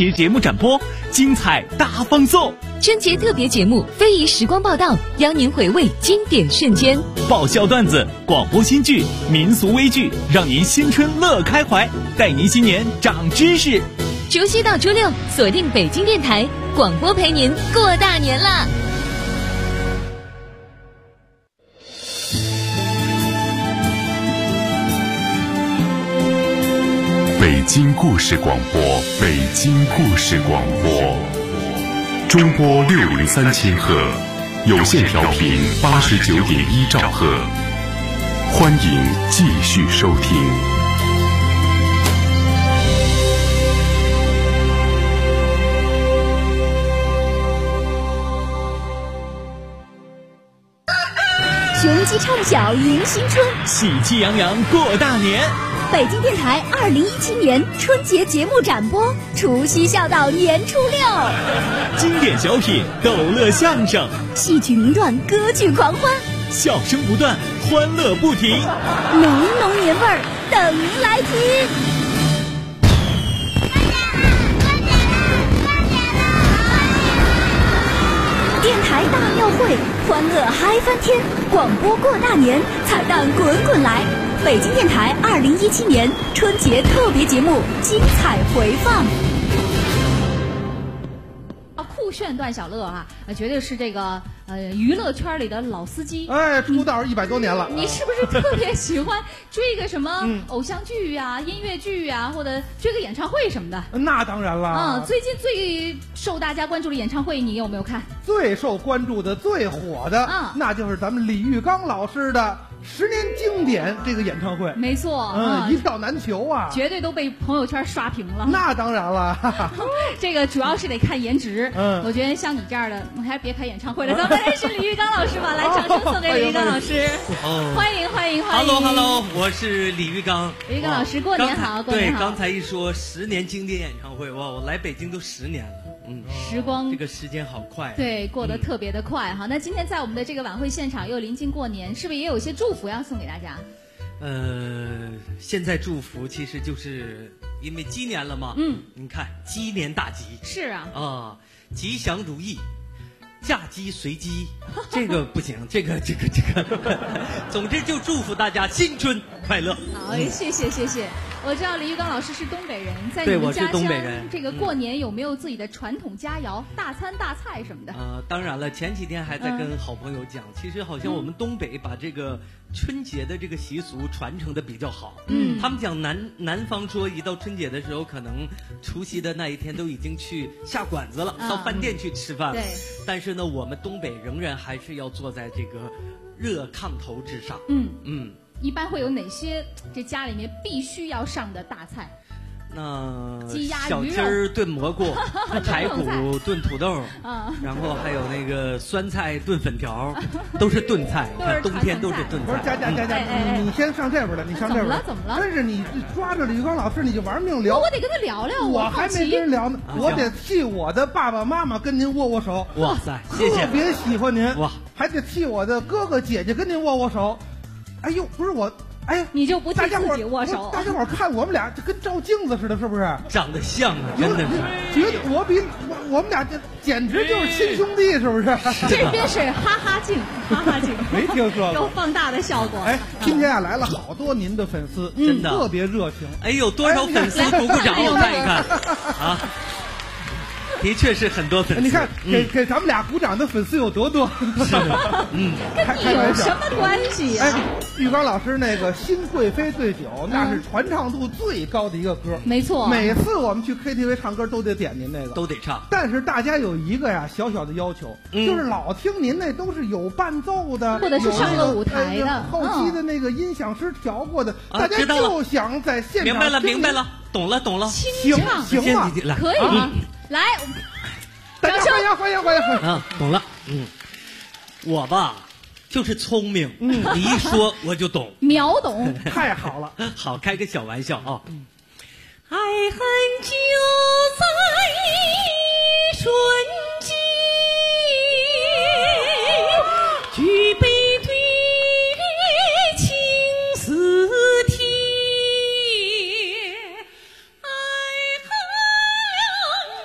节节目展播，精彩大放送。 春节特别节目非遗时光报道，邀您回味经典瞬间。 爆笑段子、广播新剧、民俗微剧，让您新春乐开怀，带您新年长知识。 除夕到初六，锁定北京电台广播，陪您过大年啦！ 北京故事广播，北京故事广播，中波603千赫，有线调频89.1兆赫，欢迎继续收听。 雄鸡唱晓迎新春， 喜气洋洋过大年。 北京电台2017年春节节目展播，除夕笑到年初六， 经典小品、逗乐相声、 戏曲名段、歌剧狂欢， 笑声不断，欢乐不停， 浓浓年味儿等您来听。电台大庙会，欢乐嗨翻天，广播过大年，彩蛋滚滚来。北京电台2017年春节特别节目精彩回放。 酷炫段小乐啊，绝对是这个娱乐圈里的老司机。 哎，出道100多年了。 你是不是特别喜欢追个什么偶像剧呀、音乐剧呀，或者追个演唱会什么的？ 那当然了。 最近最受大家关注的演唱会，你有没有看？ 最受关注的、最火的，那就是咱们李玉刚老师的10年经典这个演唱会。 没错， 一票难求啊， 绝对都被朋友圈刷屏了。 那当然了， 这个主要是得看颜值。我觉得像你这样的，还是别开演唱会了。咱们认识李玉刚老师吧，来，掌声送给李玉刚老师。欢迎欢迎欢迎 ！Hello， 我是李玉刚。 李玉刚老师，过年好，过年好。 对，刚才一说10年经典演唱会，哇，我来北京都10年了。 时光这个时间好快， 对，过得特别的快哈。那今天在我们的这个晚会现场又临近过年，是不是也有一些祝福要送给大家？ 现在祝福其实就是因为鸡年了嘛，你看鸡年大吉， 是啊， 吉祥如意。嫁鸡随鸡，这个不行，这个，总之就祝福大家新春快乐。 好，谢谢。我知道李玉刚老师是东北人，在你们家乡这个过年有没有自己的传统佳肴、大餐大菜什么的？ 当然了，前几天还在跟好朋友讲，其实好像我们东北把这个春节的这个习俗传承的比较好。他们讲南方说一到春节的时候，可能除夕的那一天都已经去下馆子了，到饭店去吃饭了。 对， 但是呢，我们东北仍然还是要坐在这个热炕头之上。 一般会有哪些这家里面必须要上的大菜？ 那鸡鸭小鸡儿炖蘑菇，排骨炖土豆，然后还有那个酸菜炖粉条，都是炖菜。看冬天都是炖菜。 不是，佳，你先上这边来，你上这边来。 怎么了？ 真是你抓着李玉刚老师，你就玩命聊。 我得跟他聊聊。 我还没跟人聊呢，我得替我的爸爸妈妈跟您握握手。 哇塞，谢谢， 特别喜欢您。 哇， 还得替我的哥哥姐姐跟您握握手。哎呦，不是我。哎， 你就不替自己握手？ 大家伙看我们俩就跟照镜子似的，是不是？ 长得像啊，真的是。 觉得我们俩这简直就是亲兄弟，是不是？ 这边是哈哈镜， 没听说过， 有放大的效果。 哎，今天来了好多您的粉丝， 真的特别热情。 哎呦，多少粉丝？鼓掌，我看一看啊。的确是很多粉丝， 你看给咱们俩鼓掌的粉丝有多多？ 是的， 跟你有什么关系呀？ 玉刚老师那个《新贵妃醉酒》，那是传唱度最高的一个歌， 没错。 每次我们去 KTV 唱歌都得点您那个， 都得唱。 但是大家有一个呀小小的要求，就是老听您那都是有伴奏的， 或者是上了舞台的， 后期的那个音响师调过的，大家就想在现场。 明白了，懂了。 清唱行吗？ 可以吗？来， 大家欢迎啊！懂了，我吧就是聪明，你一说我就懂， 秒懂， 太好了。 好，开个小玩笑啊！ 爱恨就在瞬间，举杯对月情似铁，爱恨两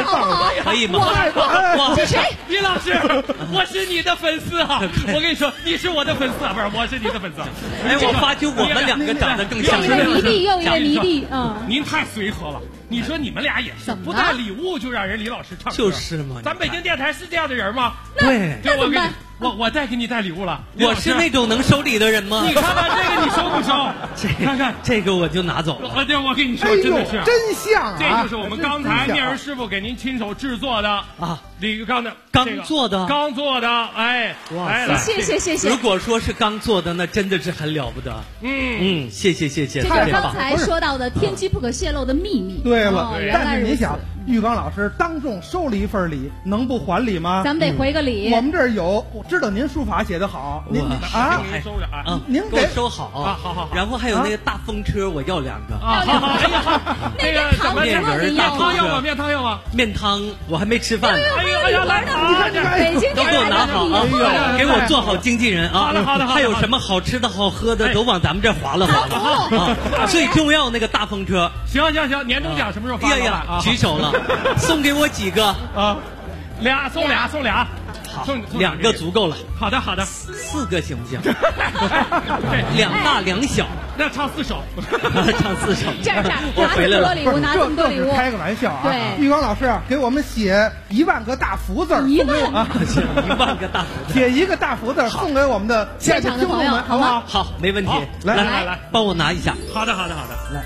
好不好？ 可以吗？ 是谁？ 于老师，我是你的粉丝啊！我跟你说，你是我的粉丝啊，不是，我是你的粉丝。 哎，我发觉我们两个长得更像。 又一个迷弟，又一个迷弟， 您太随和了。你说你们俩也是，不带礼物就让人李老师唱歌， 就是嘛。 咱北京电台是这样的人吗？ 对， 那怎么办？ 我再给你带礼物了。 我是那种能收礼的人吗？ 你看看这个，你收不收？看看这个我就拿走了。 我跟你说，真的是真像啊！ 这就是我们刚才面人师傅给您亲手制作的啊，李玉刚的刚做的， 哎， 哇塞， 谢谢。 如果说是刚做的，那真的是很了不得。谢谢。 这是刚才说到的天机不可泄露的秘密。 对了，但是你想，玉刚老师当众收了一份礼，能不还礼吗？ 咱们得回个礼。 我们这儿有，我知道您书法写得好，您啊， 您收着啊， 您给我收好啊，好。 然后还有那个大风车，我要2个啊，好。 那个什么面人面汤要吗？ 面汤我还没吃饭呢。 哎呀，来， 北京都给我拿好啊，给我做好经纪人啊。 好的。 还有什么好吃的好喝的，都往咱们这划拉啊。最重要那个大风车。 行，年终奖什么时候发？ 举手了，送给我几个啊？送俩。 好，2个足够了。 好的 ，4个行不行？2大2小， 那唱4首， 唱4首。 这样，我回来了，拿这么多礼物， 开个玩笑啊！ 对， 玉刚老师啊，给我们写1万个大福字 ，1万啊， 写1万个大福字， 写1个大福字送给我们的现场的朋友， 好不好？ 好，没问题。 来， 帮我拿一下。 好的， 来，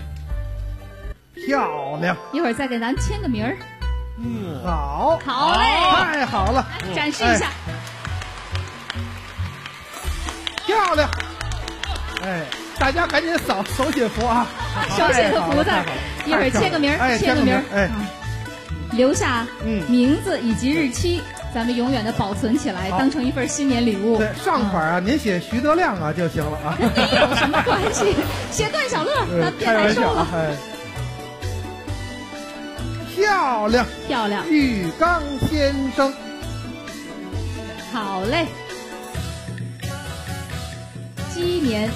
漂亮！ 一会儿再给咱签个名儿。 好嘞， 太好了， 展示一下， 漂亮！哎，大家赶紧扫手写符啊， 手写的福字，一会儿签个名儿，签个名儿，留下名字以及日期，咱们永远的保存起来，当成一份新年礼物。 对，上款啊，您写徐德亮啊就行了啊， 跟你有什么关系？写段小乐，咱别难受了。 漂亮，玉刚先生， 好嘞。鸡年，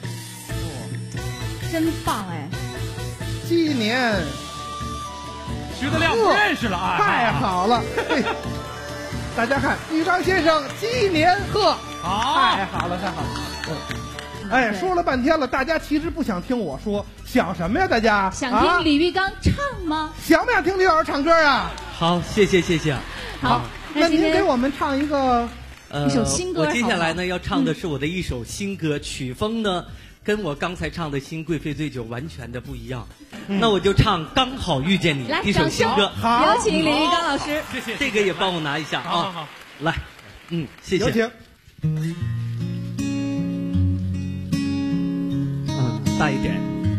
真棒哎！ 鸡年， 徐德亮不认识了啊！ 太好了，大家看，玉刚先生鸡年贺，太好了。哎，说了半天了，大家其实不想听我说，想什么呀？大家想听李玉刚唱吗？ 想不想听李老师唱歌啊？ 好，谢谢。 好， 那您给我们唱一个一首新歌。 我接下来呢要唱的是我的一首新歌，曲风呢跟我刚才唱的《新贵妃醉酒》完全的不一样。那我就唱《刚好遇见你》一首新歌。 好， 有请李玉刚老师。 谢谢。 这个也帮我拿一下啊。 好， 来，谢谢。 有请。 大一点。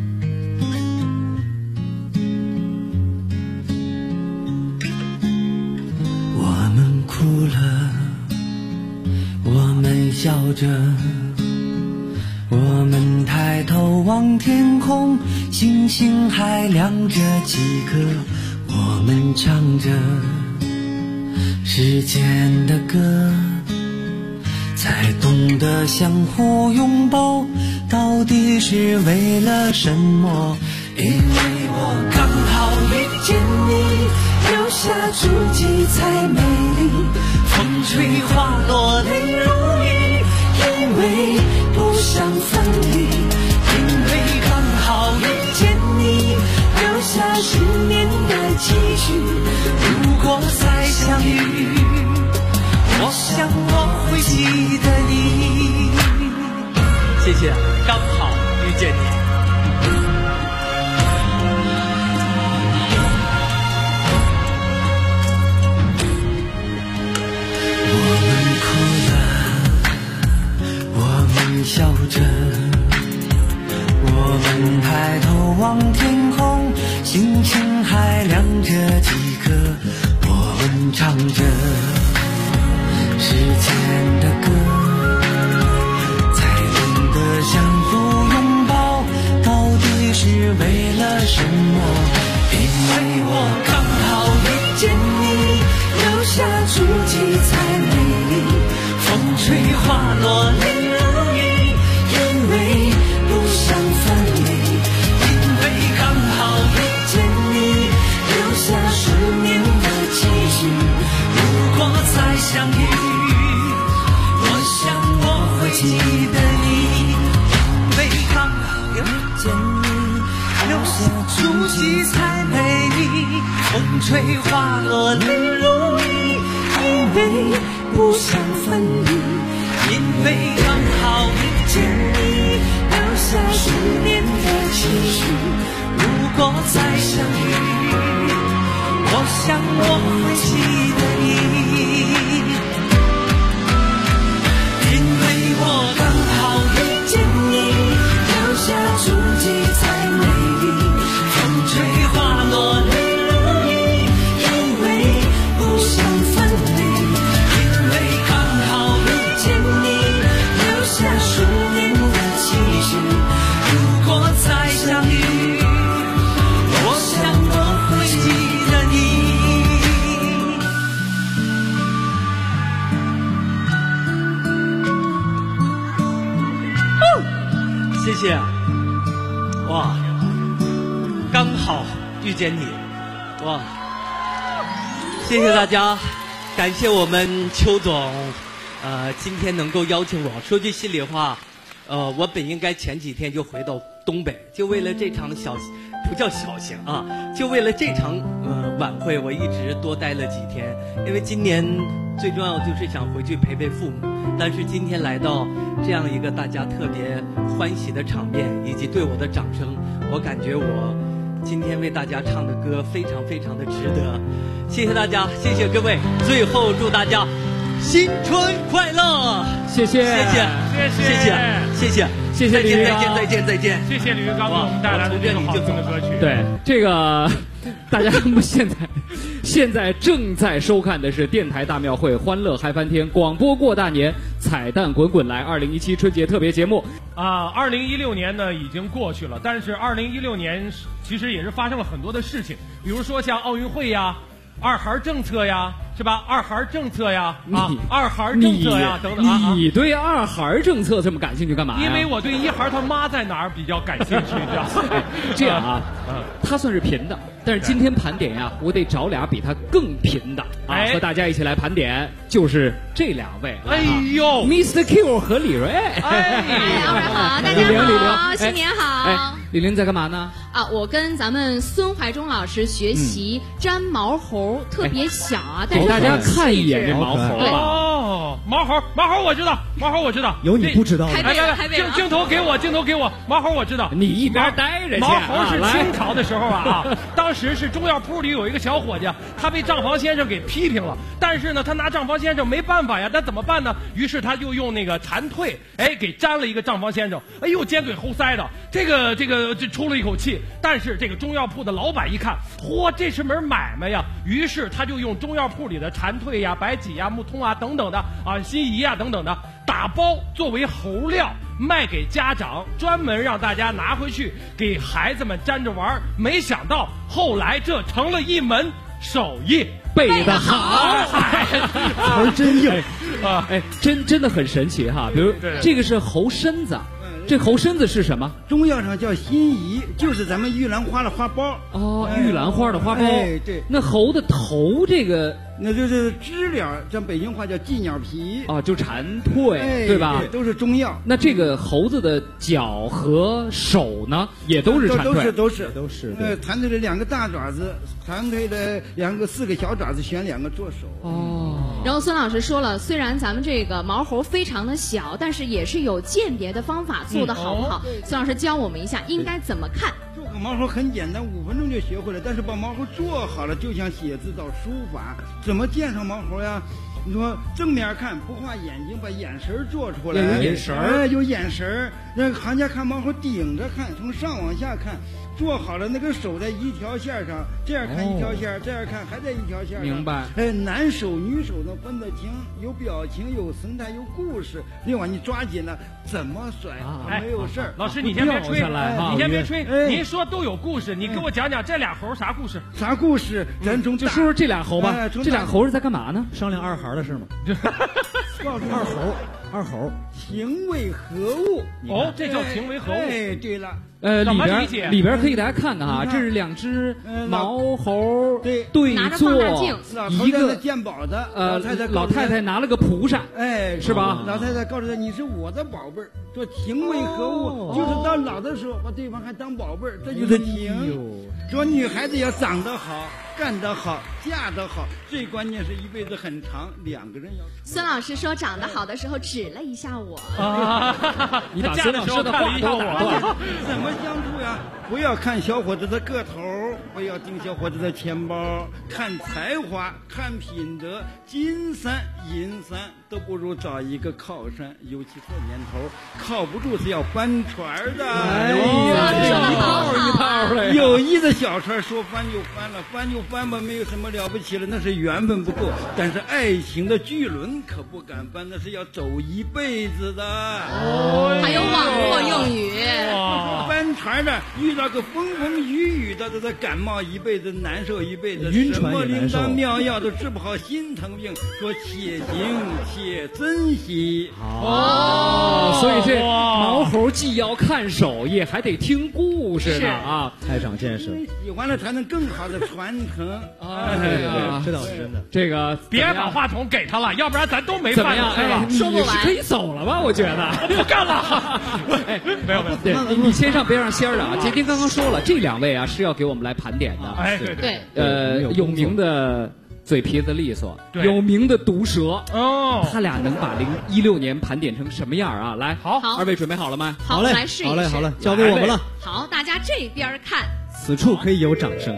我们哭了，我们笑着，我们抬头望天空，星星还亮着几颗，我们唱着时间的歌，才懂得相互拥抱到底是为了什么？因为我刚好遇见你，留下足迹才美丽，风吹花落泪如雨，因为不想分离，因为刚好遇见你，留下10年的期许，如果再相遇，我想我会记得你。谢谢，刚好遇见你。我们哭了，我们笑着，我们抬头望天空，星星还亮着几颗，我们唱着时间的歌，相互拥抱到底是为了什么？因为我刚好遇见你，留下足迹才美丽，风吹花落泪如雨，因为不想分离，因为刚好遇见你，留下10年再相遇，我想我会记得你，因为刚好遇见你，留下足迹才美丽，风吹花落泪如雨，因为不想分离，因为刚好遇见你，留下10年的期许，如果再相遇，我想我会记得你，因为我刚好遇见你，留下足迹才美丽，风吹花落泪如雨，因为不想分离，因为刚好遇见你，留下10年的期许，如果再相遇，我想我会记得你。 谢谢，哇，刚好遇见你，哇，谢谢大家，感谢我们邱总，今天能够邀请我。说句心里话，我本应该前几天就回到东北，就为了这场不叫小型啊，就为了这场晚会，我一直多待了几天，因为今年最重要就是想回去陪陪父母。但是今天来到这样一个大家特别欢喜的场面，以及对我的掌声，我感觉我今天为大家唱的歌非常非常的值得。谢谢大家，谢谢各位，最后祝大家新春快乐！谢谢，谢谢，谢谢，谢谢，谢谢李玉刚，再见，再见， 谢谢李玉刚给我们带来的这个好听的歌曲。 对，这个大家现在正在收看的是电台大庙会欢乐嗨翻天广播过大年彩蛋滚滚来2017春节特别节目啊。2016年呢已经过去了，但是2016年其实也是发生了很多的事情，比如说像奥运会呀、二孩政策呀，是吧？二孩政策呀，二孩政策呀，等等啊。 你对二孩政策这么感兴趣干嘛呀？ 因为我对一孩他妈在哪儿比较感兴趣， 这样啊，他算是贫的，但是今天盘点呀，我得找俩比他更贫的啊，和大家一起来盘点，就是这两位。 哎呦 ，Mr. Q 和李瑞。 哎，二位好，大家好，新年好。 李玲在干嘛呢？ 啊，我跟咱们孙怀忠老师学习粘毛猴，特别小啊，但是给大家看一眼这毛猴。 哦，毛猴我知道，毛猴我知道。 有你不知道的。 来，镜头给我，毛猴我知道。 你一边待着去。 毛猴是清朝的时候啊，当时是中药铺里有一个小伙计，他被账房先生给批评了，但是呢，他拿账房先生没办法呀，那怎么办呢？于是他就用那个蝉蜕，给粘了一个账房先生，哎呦，尖嘴猴腮的，这出了一口气。但是这个中药铺的老板一看，嚯，这是门买卖呀，于是他就用中药铺里的蝉蜕呀、白芨呀、木通啊等等的啊、辛夷啊等等的打包作为猴料卖给家长，专门让大家拿回去给孩子们沾着玩。没想到后来这成了一门手艺， 背得好， 词真硬啊！真的很神奇哈。比如这个是猴身子。这猴身子是什么？ 中药上叫辛夷，就是咱们玉兰花的花苞。 哦，玉兰花的花苞。 对。 那猴的头这个， 那就是知了，像北京话叫寄鸟皮。 啊，就蝉蜕，对吧？ 对，都是中药。 那这个猴子的脚和手呢，也都是蝉蜕。 都是。蝉蜕的2个大爪子，蝉蜕的4个小爪子，选2个做手。 哦。 然后孙老师说了，虽然咱们这个毛猴非常的小，但是也是有鉴别的方法，做的好不好？孙老师教我们一下，应该怎么看？ 做个毛猴很简单，5分钟就学会了。但是把毛猴做好了，就像写字找书法，怎么鉴赏毛猴呀？你说正面看不画眼睛，把眼神做出来。 有眼神， 有眼神。那行家看毛猴顶着看，从上往下看。做好了，那个手在一条线上，这样看一条线，这样看还在一条线上。 明白。 男手女手能分得清，有表情，有神态，有故事。另外你抓紧了，怎么甩没有事儿。 老师，你先别吹，你先别吹。您说都有故事，你给我讲讲这俩猴啥故事？ 啥故事？咱从就说说这俩猴吧。这俩猴是在干嘛呢？ 商量二孩的事吗？二猴情为何物？ 哦，这叫情为何物？ 对了。 里边可以大家看看哈，这是2只毛猴对坐，一个鉴宝的老太太拿了个蒲扇，是吧？ 老太太告诉他你是我的宝贝儿，说情为何物？就是到老的时候把对方还当宝贝儿，这就是情。说女孩子要长得好，干得好，嫁得好，最关键是一辈子很长，2个人要。 孙老师说长得好的时候指了一下我你把孙老师的话都打断了。 怎么相处呀？不要看小伙子的个头，不要盯小伙子的钱包，看才华，看品德，金3银3都不如找一个靠山，尤其这年头，靠不住是要搬船的。 一套的， 友谊的小船说翻就翻了，翻就翻吧，没有什么了不起了，那是缘分不够。但是爱情的巨轮可不敢翻，那是要走一辈子的。 还有网络用语， 翻船的遇到个风风雨雨的，都在感冒一辈子，难受一辈子， 晕船什么也难受， 灵丹妙药都治不好心疼病。说且行且珍惜。 所以这毛猴既要看手艺，还得听故事呢啊！ 太长见识， 喜欢了才能更好的传承。 对，这倒是真的。 这个别把话筒给他了，要不然咱都没饭吃了。 说不完， 你是可以走了吧？我觉得我不干了。没有， 对，你先上别让仙儿啊！杰丁刚刚说了，这2位啊是要给我们来盘点的。 对， 有名的嘴皮子利索，有名的毒舌他俩能把2016年盘点成什么样啊？来， 好 ，2位准备好了吗？ 好，来试一试。 好了，交给我们了。 好，大家这边看， 此处可以有掌声。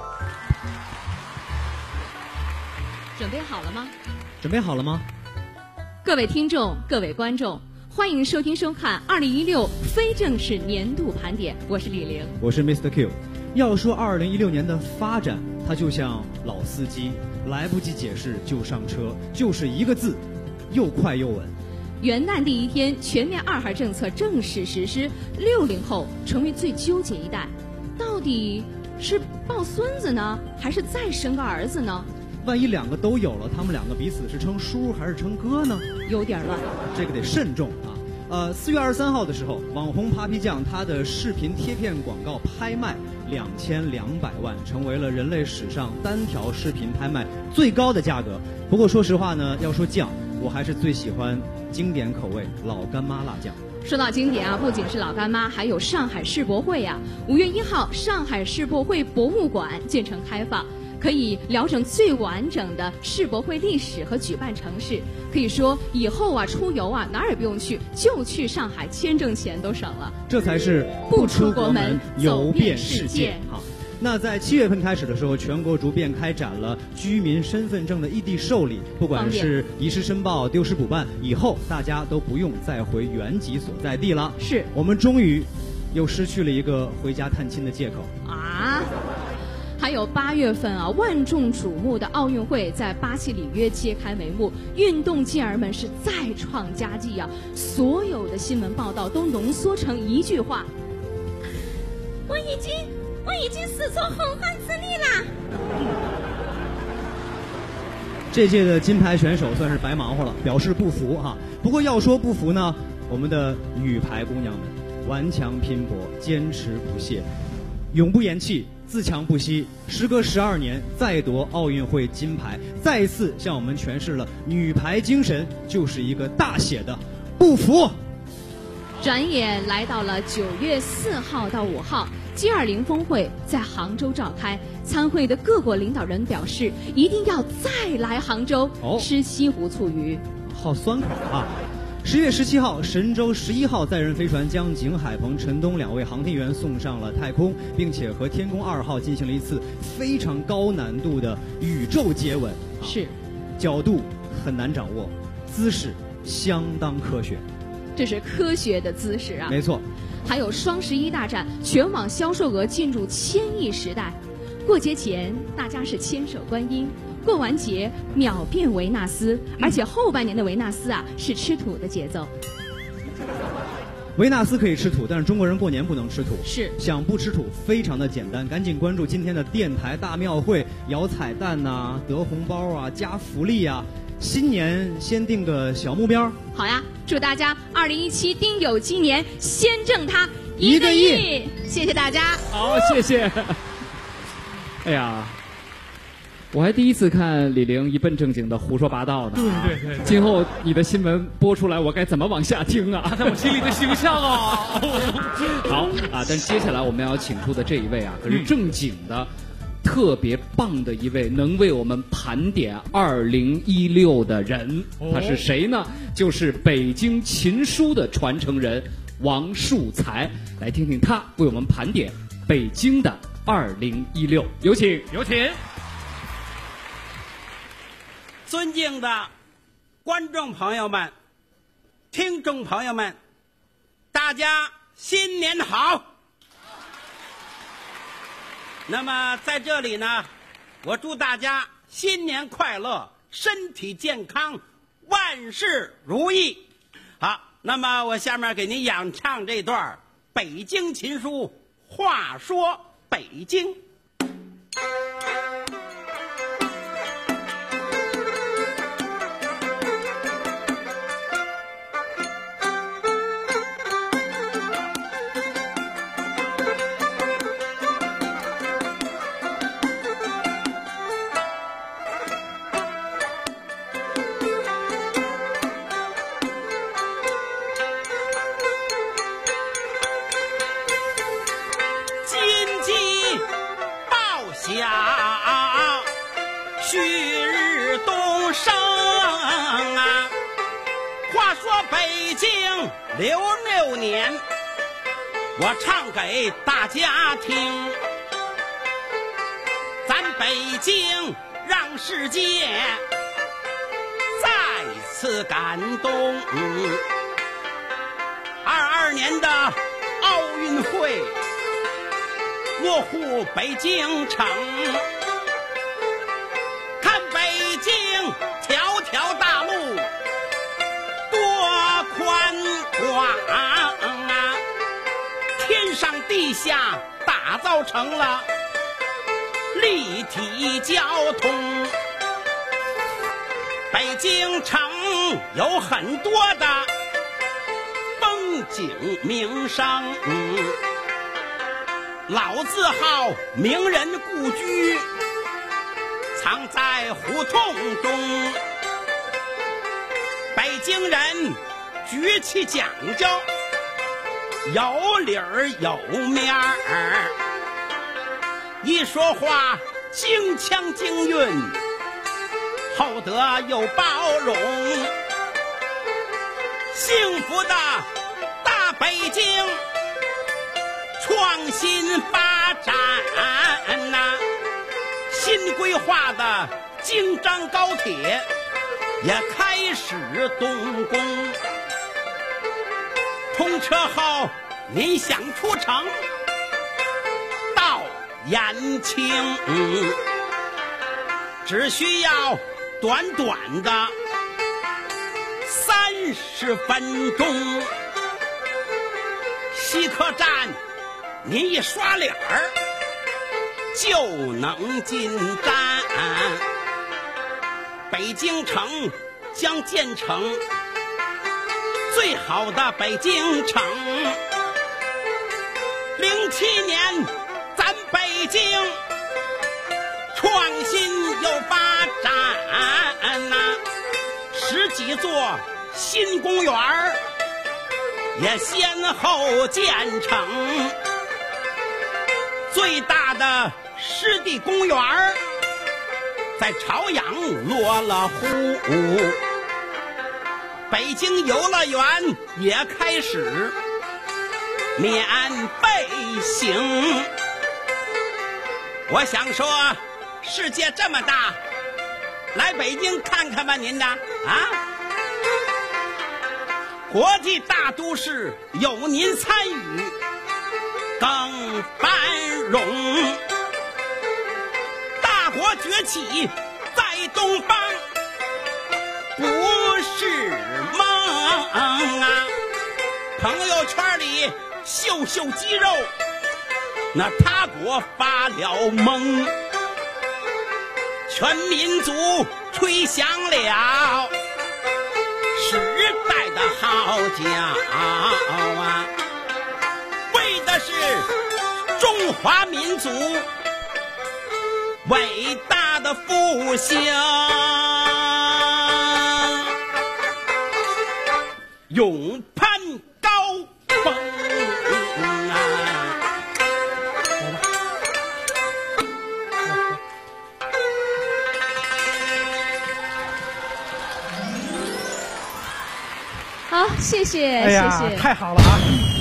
准备好了吗？ 准备好了吗？ 各位听众，各位观众，欢迎收听收看2016非正式年度盘点，我是李玲， 我是 Mr. Q。要说2016年的发展，它就像老司机，来不及解释就上车，就是一个字，又快又稳。 元旦第一天，全面2孩政策正式实施，60后成为最纠结一代，到底是抱孙子呢，还是再生个儿子呢？ 万一2个都有了，他们2个彼此是称叔还是称哥呢？ 有点乱， 这个得慎重啊。4月23号的时候，网红 Papi 酱他的视频贴片广告拍卖2200万，成为了人类史上单条视频拍卖最高的价格。不过说实话呢，要说酱，我还是最喜欢经典口味老干妈辣酱。 说到经典啊，不仅是老干妈，还有上海世博会呀。5月1号，上海世博会博物馆建成开放，可以聊整最完整的世博会历史和举办城市。可以说以后啊，出游啊哪儿也不用去，就去上海，签证钱都省了。 这才是不出国门游遍世界。好，那在7月份开始的时候，全国逐渐开展了居民身份证的异地受理，不管是遗失申报、丢失补办，以后大家都不用再回原籍所在地了。 是我们终于又失去了一个回家探亲的借口啊。还有8月份啊，万众瞩目的奥运会在巴西里约揭开帷幕，运动健儿们是再创佳绩啊！所有的新闻报道都浓缩成一句话：我已经死从红汗之力啦！ 这届的金牌选手算是白忙活了，表示不服哈。不过要说不服呢，我们的女排姑娘们顽强拼搏，坚持不懈，永不言弃，自强不息，时隔12年再夺奥运会金牌，再一次向我们诠释了女排精神就是一个大写的不服。 转眼来到了9月4号到5号，G20峰会在杭州召开，参会的各国领导人表示一定要再来杭州吃西湖醋鱼。 好酸口啊！10月17号，神舟11号载人飞船将景海鹏、陈冬2位航天员送上了太空，并且和天宫2号进行了一次非常高难度的宇宙接吻。 是， 角度很难掌握，姿势相当科学。 这是科学的姿势啊！ 没错。 还有双11大战，全网销售额进入1000亿时代。过节前大家是千手观音，过完节秒变维纳斯，而且后半年的维纳斯啊是吃土的节奏。 维纳斯可以吃土，但是中国人过年不能吃土。 是， 想不吃土非常的简单，赶紧关注今天的电台大庙会，摇彩蛋呐、得红包啊，加福利啊。新年先定个小目标。 好呀，祝大家2017丁酉鸡年先挣它 1个亿。 谢谢大家。 好，谢谢。哎呀，我还第一次看李玲一本正经的胡说八道呢。 对。 今后你的新闻播出来，我该怎么往下听啊？ 他在我心里的形象啊。 好啊，但接下来我们要请出的这一位啊，可是正经的。特别棒的一位能为我们盘点2016的人，他是谁呢？就是北京琴书的传承人王树才，来听听他为我们盘点北京的2016。有请， 有请。 尊敬的观众朋友们、听众朋友们，大家新年好！那么在这里呢，我祝大家新年快乐，身体健康，万事如意。好，那么我下面给您演唱这段北京琴书话说北京。旭日东升啊！话说北京66年，我唱给大家听，咱北京让世界再次感动。22年的奥运会落户北京城，看北京条条大路多宽广啊，天上地下打造成了立体交通。北京城有很多的风景名胜，老字号名人故居藏在胡同中，北京人举起讲究，有理儿有面儿，一说话京腔京韵，厚德有包容，幸福的大北京创新发展呐，新规划的京张高铁也开始动工，通车后您想出城到延庆，只需要短短的30分钟，西客站您一刷脸儿就能进站。北京城将建成最好的北京城。07年咱北京创新又发展呐，10几座新公园也先后建成，最大的湿地公园在朝阳落了户，北京游乐园也开始免费行。我想说世界这么大，来北京看看吧您呐啊！国际大都市有您参与更繁荣，大国崛起在东方不是梦啊！朋友圈里秀秀肌肉，那他国发了懵，全民族吹响了时代的号角啊！为华民族伟大的复兴，勇攀高峰啊！ 好，谢谢， 哎呀， 谢谢， 太好了啊！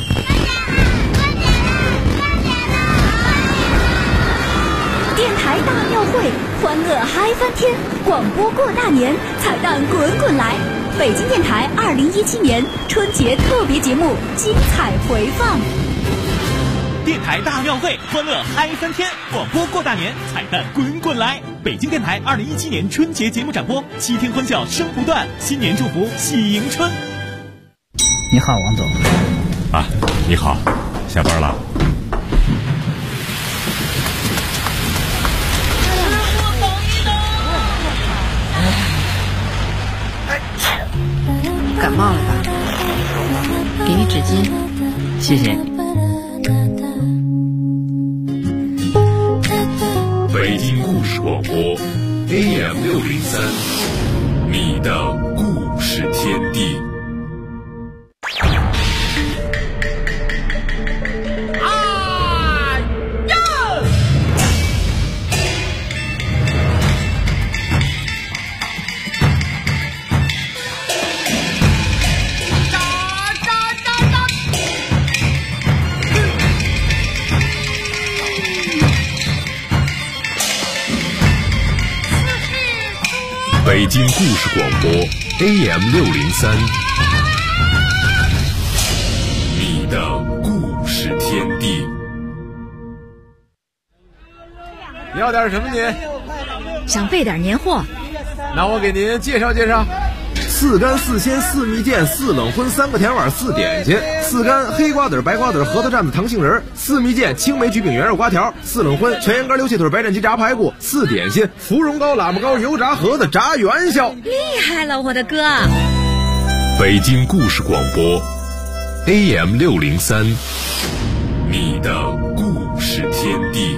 电台大庙会，欢乐嗨翻天，广播过大年，彩蛋滚滚来。北京电台2017年春节特别节目精彩回放。 电台大庙会，欢乐嗨翻天，广播过大年，彩蛋滚滚来。北京电台2017年春节节目展播，7天欢笑声不断，新年祝福喜迎春。 你好，王总。 啊，你好，下班了。 感冒了吧？给你纸巾。 谢谢。 北京故事广播 AM603，你的故事天地。北京故事广播 AM603，你的故事天地。 你要点什么您？ 想备点年货。 那我给您介绍介绍。4干4鲜4蜜饯4冷荤3个甜碗4点心，4干黑瓜子白瓜子核桃蘸子糖杏仁，4蜜饯青梅焗饼圆肉瓜条，4冷荤全羊肝溜蟹腿白斩鸡炸排骨，4点心芙蓉糕喇嘛糕油炸盒子炸元宵。 厉害了，我的哥！ 北京故事广播 AM603，你的故事天地。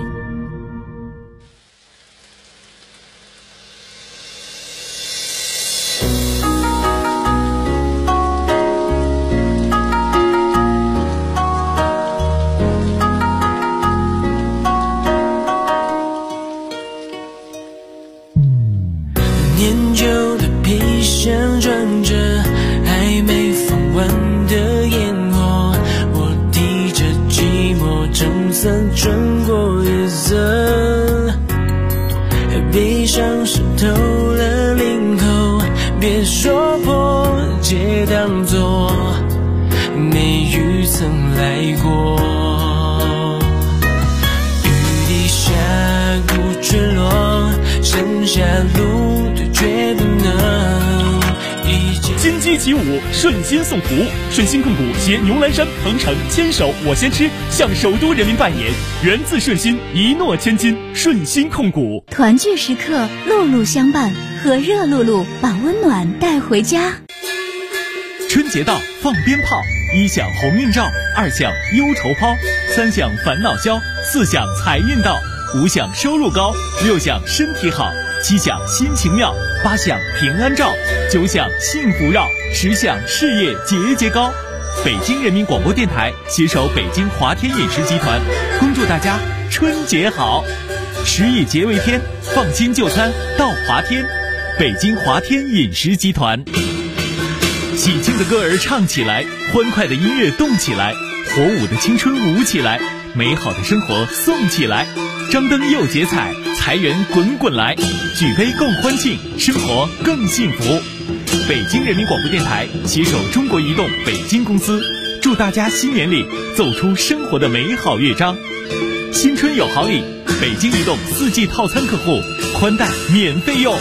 年久的皮箱装着还没放完的烟火，我提着寂寞总算穿过夜色，悲伤渗透了领口，别说破，皆当作没雨曾来过。雨滴下古坠落，剩下路的绝不能。 金鸡起舞，顺心送福。顺心控股携牛栏山、鹏程牵手我先吃，向首都人民拜年。源自顺心，一诺千金。顺心控股。 团聚时刻，路路相伴，和热露露把温暖带回家。 春节到，放鞭炮，1响鸿运照，2响忧愁抛，3响烦恼消，4响财运到，5响收入高，6响身体好，7响心情妙，8响平安照，9响幸福绕，10响事业节节高。北京人民广播电台携手北京华天饮食集团，恭祝大家春节好！10以节为天，放心就餐到华天。北京华天饮食集团。喜庆的歌儿唱起来，欢快的音乐动起来，火舞的青春舞起来，美好的生活送起来。张灯又结彩，财源滚滚来，举杯共欢庆，生活更幸福。北京人民广播电台携手中国移动北京公司，祝大家新年里奏出生活的美好乐章。新春有好礼，北京移动4G 套餐客户宽带免费用。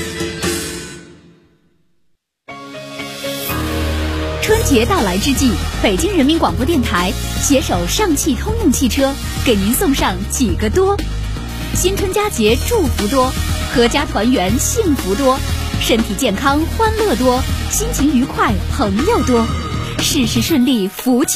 春节到来之际，北京人民广播电台携手上汽通用汽车，给您送上几个多：新春佳节祝福多，阖家团圆幸福多，身体健康欢乐多，心情愉快朋友多，事事顺利福气